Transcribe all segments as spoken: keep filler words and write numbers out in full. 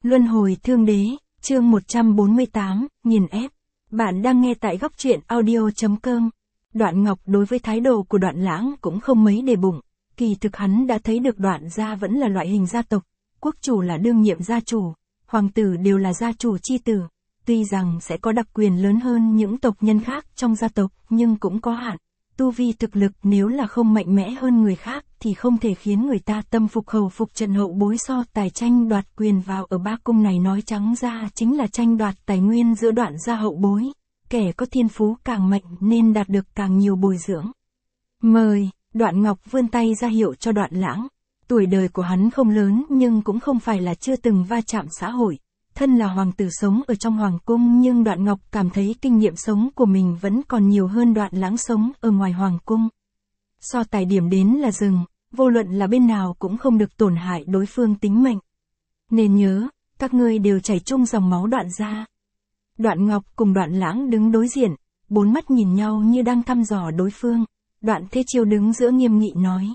Luân hồi thương đế, chương một trăm bốn mươi tám, nghiền ép. Bạn đang nghe tại góc truyện audio chấm com. Đoạn Ngọc đối với thái độ của Đoạn Lãng cũng không mấy để bụng, kỳ thực hắn đã thấy được Đoạn gia vẫn là loại hình gia tộc, quốc chủ là đương nhiệm gia chủ, hoàng tử đều là gia chủ chi tử, tuy rằng sẽ có đặc quyền lớn hơn những tộc nhân khác trong gia tộc nhưng cũng có hạn. Tu vi thực lực nếu là không mạnh mẽ hơn người khác thì không thể khiến người ta tâm phục khẩu phục. Trận hậu bối so tài tranh đoạt quyền vào ở ba cung này nói trắng ra chính là tranh đoạt tài nguyên giữa Đoạn gia hậu bối, kẻ có thiên phú càng mạnh nên đạt được càng nhiều bồi dưỡng. Mời, Đoạn Ngọc vươn tay ra hiệu cho Đoạn Lãng. Tuổi đời của hắn không lớn nhưng cũng không phải là chưa từng va chạm xã hội. Thân là hoàng tử sống ở trong hoàng cung nhưng Đoạn Ngọc cảm thấy kinh nghiệm sống của mình vẫn còn nhiều hơn Đoạn Lãng sống ở ngoài hoàng cung. So tài điểm đến là dừng, vô luận là bên nào cũng không được tổn hại đối phương tính mệnh. Nên nhớ, các ngươi đều chảy chung dòng máu Đoạn gia. Đoạn Ngọc cùng Đoạn Lãng đứng đối diện, bốn mắt nhìn nhau như đang thăm dò đối phương. Đoạn Thế Chiêu đứng giữa nghiêm nghị nói.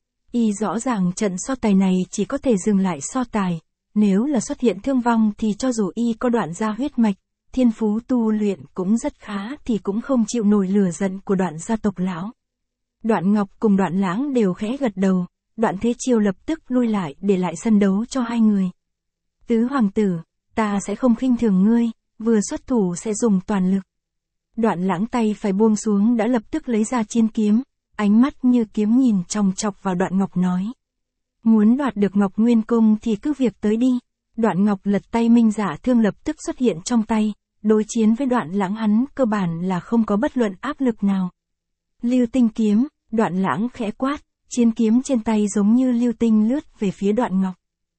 Y rõ ràng trận so tài này chỉ có thể dừng lại so tài. Nếu là xuất hiện thương vong thì cho dù y có Đoạn gia huyết mạch, thiên phú tu luyện cũng rất khá thì cũng không chịu nổi lửa giận của Đoạn gia tộc lão. Đoạn Ngọc cùng Đoạn Lãng đều khẽ gật đầu, Đoạn Thế Chiêu lập tức lui lại để lại sân đấu cho hai người. Tứ hoàng tử, ta sẽ không khinh thường ngươi, vừa xuất thủ sẽ dùng toàn lực. Đoạn Lãng tay phải buông xuống đã lập tức lấy ra chiến kiếm, ánh mắt như kiếm nhìn chòng chọc vào Đoạn Ngọc nói. Muốn đoạt được Ngọc Nguyên Cung thì cứ việc tới đi. Đoạn Ngọc lật tay minh giả thương lập tức xuất hiện trong tay, đối chiến với Đoạn Lãng hắn cơ bản là không có bất luận áp lực nào. Lưu tinh kiếm, Đoạn Lãng khẽ quát, chiến kiếm trên tay giống như lưu tinh lướt về phía Đoạn Ngọc.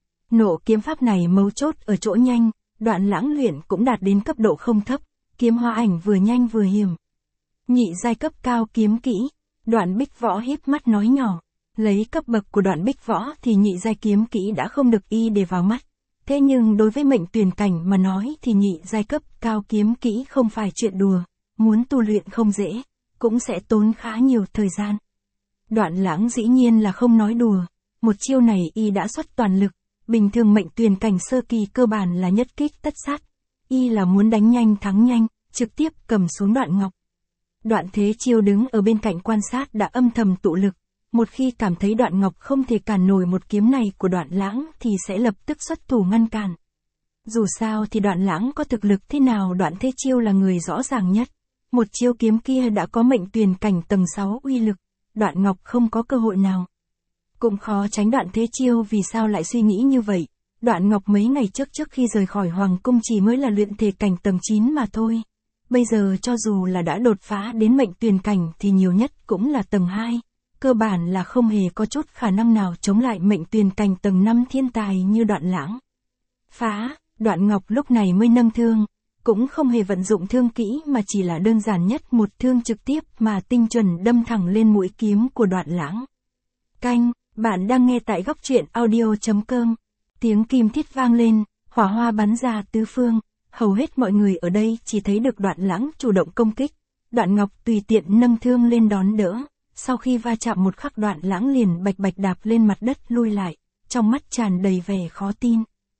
Nộ kiếm pháp này mấu chốt ở chỗ nhanh, Đoạn Lãng luyện cũng đạt đến cấp độ không thấp, kiếm hoa ảnh vừa nhanh vừa hiểm. Nhị giai cấp cao kiếm kỹ, Đoạn Bích Võ híp mắt nói nhỏ. Lấy cấp bậc của Đoạn Bích Võ thì nhị giai kiếm kỹ đã không được y để vào mắt. Thế nhưng đối với mệnh tuyển cảnh mà nói thì nhị giai cấp cao kiếm kỹ không phải chuyện đùa, muốn tu luyện không dễ, cũng sẽ tốn khá nhiều thời gian. Đoạn Lãng dĩ nhiên là không nói đùa, một chiêu này y đã xuất toàn lực, bình thường mệnh tuyển cảnh sơ kỳ cơ bản là nhất kích tất sát, y là muốn đánh nhanh thắng nhanh, trực tiếp cầm xuống Đoạn Ngọc. Đoạn Thế Chiêu đứng ở bên cạnh quan sát đã âm thầm tụ lực. Một khi cảm thấy Đoạn Ngọc không thể cản nổi một kiếm này của Đoạn Lãng thì sẽ lập tức xuất thủ ngăn cản. Dù sao thì Đoạn Lãng có thực lực thế nào Đoạn Thế Chiêu là người rõ ràng nhất. Một chiêu kiếm kia đã có mệnh tuyền cảnh tầng sáu uy lực, Đoạn Ngọc không có cơ hội nào. Cũng khó tránh Đoạn Thế Chiêu vì sao lại suy nghĩ như vậy. Đoạn Ngọc mấy ngày trước trước khi rời khỏi hoàng cung chỉ mới là luyện thể cảnh tầng chín mà thôi. Bây giờ cho dù là đã đột phá đến mệnh tuyền cảnh thì nhiều nhất cũng là tầng hai. Cơ bản là không hề có chút khả năng nào chống lại mệnh tuyền cảnh tầng năm thiên tài như Đoạn Lãng. Phá, Đoạn Ngọc lúc này mới nâng thương, cũng không hề vận dụng thương kỹ mà chỉ là đơn giản nhất một thương trực tiếp mà tinh chuẩn đâm thẳng lên mũi kiếm của Đoạn Lãng. Canh, bạn đang nghe tại góc truyện audio chấm com. Tiếng kim thiết vang lên, hỏa hoa bắn ra tứ phương, hầu hết mọi người ở đây chỉ thấy được Đoạn Lãng chủ động công kích. Đoạn Ngọc tùy tiện nâng thương lên đón đỡ. Sau khi va chạm một khắc Đoạn Lãng liền bạch bạch đạp lên mặt đất lui lại, trong mắt tràn đầy vẻ khó tin.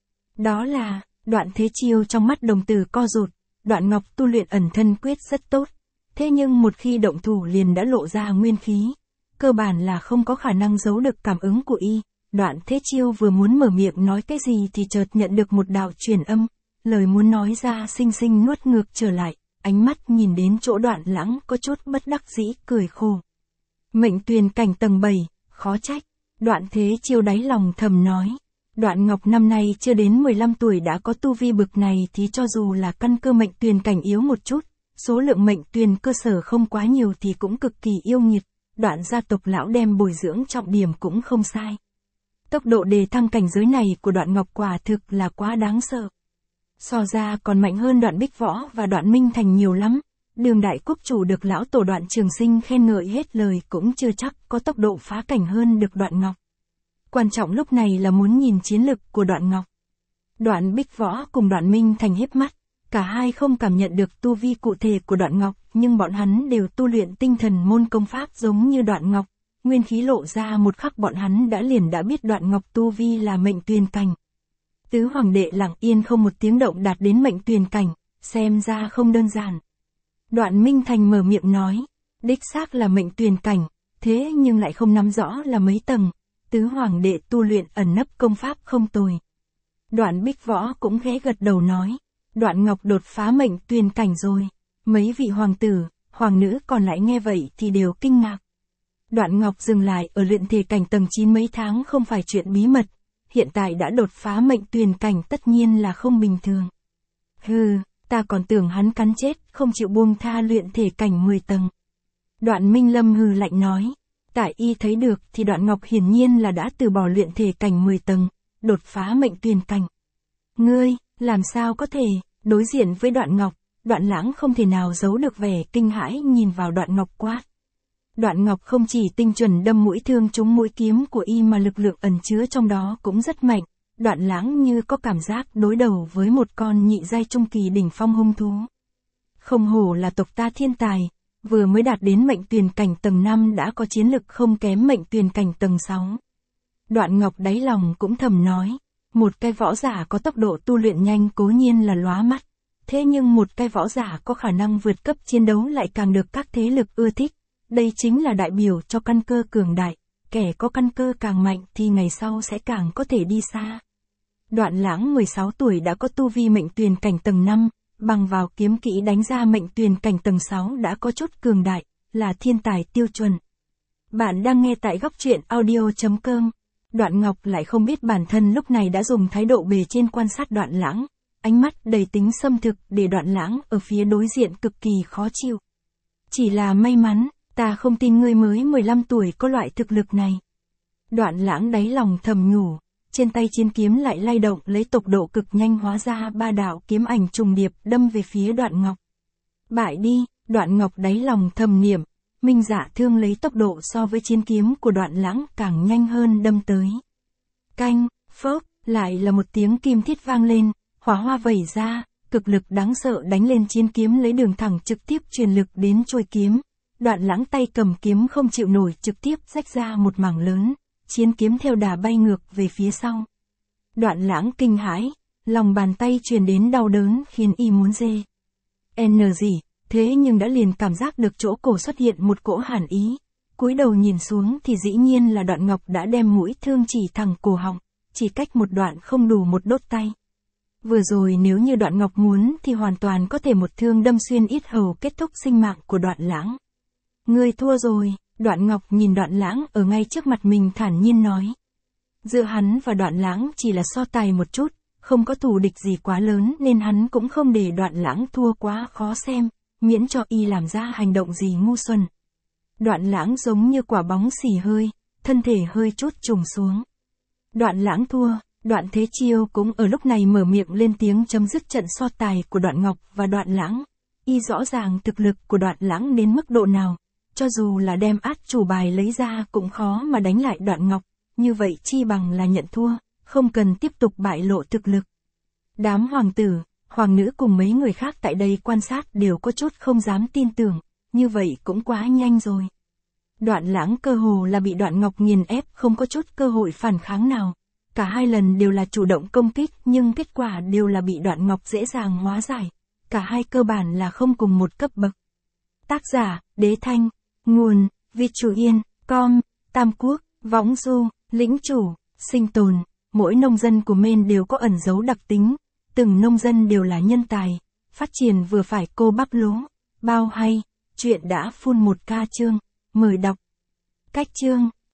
Đó là, Đoạn Thế Chiêu trong mắt đồng tử co rụt, Đoạn Ngọc tu luyện ẩn thân quyết rất tốt. Thế nhưng một khi động thủ liền đã lộ ra nguyên khí, cơ bản là không có khả năng giấu được cảm ứng của y. Đoạn Thế Chiêu vừa muốn mở miệng nói cái gì thì chợt nhận được một đạo truyền âm, lời muốn nói ra xinh xinh nuốt ngược trở lại, ánh mắt nhìn đến chỗ Đoạn Lãng có chút bất đắc dĩ cười khổ. Mệnh tuyền cảnh tầng bảy, khó trách. Đoạn Thế Chiêu đáy lòng thầm nói. Đoạn Ngọc năm nay chưa đến mười lăm tuổi đã có tu vi bực này thì cho dù là căn cơ mệnh tuyền cảnh yếu một chút, số lượng mệnh tuyền cơ sở không quá nhiều thì cũng cực kỳ yêu nghiệt. Đoạn gia tộc lão đem bồi dưỡng trọng điểm cũng không sai. Tốc độ đề thăng cảnh giới này của Đoạn Ngọc quả thực là quá đáng sợ. So ra còn mạnh hơn Đoạn Bích Võ và Đoạn Minh Thành nhiều lắm. Đường đại quốc chủ được lão tổ Đoạn Trường Sinh khen ngợi hết lời cũng chưa chắc có tốc độ phá cảnh hơn được Đoạn Ngọc. Quan trọng lúc này là muốn nhìn chiến lực của Đoạn Ngọc. Đoạn Bích Võ cùng Đoạn Minh Thành híp mắt, cả hai không cảm nhận được tu vi cụ thể của Đoạn Ngọc, nhưng bọn hắn đều tu luyện tinh thần môn công pháp giống như Đoạn Ngọc, nguyên khí lộ ra một khắc bọn hắn đã liền đã biết Đoạn Ngọc tu vi là mệnh tuyền cảnh. Tứ hoàng đệ lặng yên không một tiếng động đạt đến mệnh tuyền cảnh, xem ra không đơn giản. Đoạn Minh Thành mở miệng nói, đích xác là mệnh tuyền cảnh, thế nhưng lại không nắm rõ là mấy tầng, tứ hoàng đệ tu luyện ẩn nấp công pháp không tồi. Đoạn Bích Võ cũng ghé gật đầu nói, Đoạn Ngọc đột phá mệnh tuyền cảnh rồi. Mấy vị hoàng tử, hoàng nữ còn lại nghe vậy thì đều kinh ngạc. Đoạn Ngọc dừng lại ở luyện thể cảnh tầng chín mấy tháng không phải chuyện bí mật, hiện tại đã đột phá mệnh tuyền cảnh tất nhiên là không bình thường. Hừ, ta còn tưởng hắn cắn chết, không chịu buông tha luyện thể cảnh mười tầng. Đoạn Minh Lâm hừ lạnh nói, tại y thấy được thì Đoạn Ngọc hiển nhiên là đã từ bỏ luyện thể cảnh mười tầng, đột phá mệnh tuyền cảnh. Ngươi, làm sao có thể, đối diện với Đoạn Ngọc, Đoạn Lãng không thể nào giấu được vẻ kinh hãi nhìn vào Đoạn Ngọc quát. Đoạn Ngọc không chỉ tinh chuẩn đâm mũi thương trúng mũi kiếm của y mà lực lượng ẩn chứa trong đó cũng rất mạnh. Đoạn Lãng như có cảm giác đối đầu với một con nhị giai trung kỳ đỉnh phong hung thú. Không hổ là tộc ta thiên tài, vừa mới đạt đến mệnh tuyền cảnh tầng năm đã có chiến lực không kém mệnh tuyền cảnh tầng sáu. Đoạn Ngọc đáy lòng cũng thầm nói, một cái võ giả có tốc độ tu luyện nhanh cố nhiên là lóa mắt, thế nhưng một cái võ giả có khả năng vượt cấp chiến đấu lại càng được các thế lực ưa thích. Đây chính là đại biểu cho căn cơ cường đại, kẻ có căn cơ càng mạnh thì ngày sau sẽ càng có thể đi xa. Đoạn Lãng mười sáu tuổi đã có tu vi mệnh tuyền cảnh tầng năm, bằng vào kiếm kỹ đánh ra mệnh tuyền cảnh tầng sáu đã có chút cường đại, là thiên tài tiêu chuẩn. Bạn đang nghe tại góc truyện audio chấm com. Đoạn Ngọc lại không biết bản thân lúc này đã dùng thái độ bề trên quan sát Đoạn Lãng, ánh mắt đầy tính xâm thực để Đoạn Lãng ở phía đối diện cực kỳ khó chịu. Chỉ là may mắn, ta không tin ngươi mới mười lăm tuổi có loại thực lực này. Đoạn Lãng đáy lòng thầm nhủ, trên tay chiến kiếm lại lay động lấy tốc độ cực nhanh hóa ra ba đạo kiếm ảnh trùng điệp đâm về phía Đoạn Ngọc. Bại đi, Đoạn Ngọc đáy lòng thầm niệm, Minh Dạ thương lấy tốc độ so với chiến kiếm của Đoạn Lãng càng nhanh hơn đâm tới. Canh, phốc, lại là một tiếng kim thiết vang lên, hỏa hoa vẩy ra, cực lực đáng sợ đánh lên chiến kiếm lấy đường thẳng trực tiếp truyền lực đến chuôi kiếm. Đoạn Lãng tay cầm kiếm không chịu nổi trực tiếp rách ra một mảng lớn, chiến kiếm theo đà bay ngược về phía sau. Đoạn Lãng kinh hãi, lòng bàn tay truyền đến đau đớn khiến y muốn rê. N gì, thế nhưng đã liền cảm giác được chỗ cổ xuất hiện một cỗ hàn ý. Cúi đầu nhìn xuống thì dĩ nhiên là Đoạn Ngọc đã đem mũi thương chỉ thẳng cổ họng, chỉ cách một đoạn không đủ một đốt tay. Vừa rồi nếu như Đoạn Ngọc muốn thì hoàn toàn có thể một thương đâm xuyên yết hầu kết thúc sinh mạng của Đoạn Lãng. Ngươi thua rồi, Đoạn Ngọc nhìn Đoạn Lãng ở ngay trước mặt mình thản nhiên nói. Giữa hắn và Đoạn Lãng chỉ là so tài một chút, không có thù địch gì quá lớn nên hắn cũng không để Đoạn Lãng thua quá khó xem, miễn cho y làm ra hành động gì ngu xuẩn. Đoạn Lãng giống như quả bóng xì hơi, thân thể hơi chút trùng xuống. Đoạn Lãng thua, Đoạn Thế Chiêu cũng ở lúc này mở miệng lên tiếng chấm dứt trận so tài của Đoạn Ngọc và Đoạn Lãng. Y rõ ràng thực lực của Đoạn Lãng đến mức độ nào. Cho dù là đem át chủ bài lấy ra cũng khó mà đánh lại Đoạn Ngọc, như vậy chi bằng là nhận thua, không cần tiếp tục bại lộ thực lực. Đám hoàng tử, hoàng nữ cùng mấy người khác tại đây quan sát đều có chút không dám tin tưởng, như vậy cũng quá nhanh rồi. Đoạn Lãng cơ hồ là bị Đoạn Ngọc nghiền ép không có chút cơ hội phản kháng nào. Cả hai lần đều là chủ động công kích nhưng kết quả đều là bị Đoạn Ngọc dễ dàng hóa giải. Cả hai cơ bản là không cùng một cấp bậc. Tác giả, Đế Thanh. Nguồn, Việt Chủ Yên, Com, Tam Quốc, Võng Du, Lĩnh Chủ, Sinh Tồn. Mỗi nông dân của men đều có ẩn dấu đặc tính. Từng nông dân đều là nhân tài. Phát triển vừa phải cô bắp lố. Bao hay. Chuyện đã phun một ca chương. Mời đọc. Cách chương.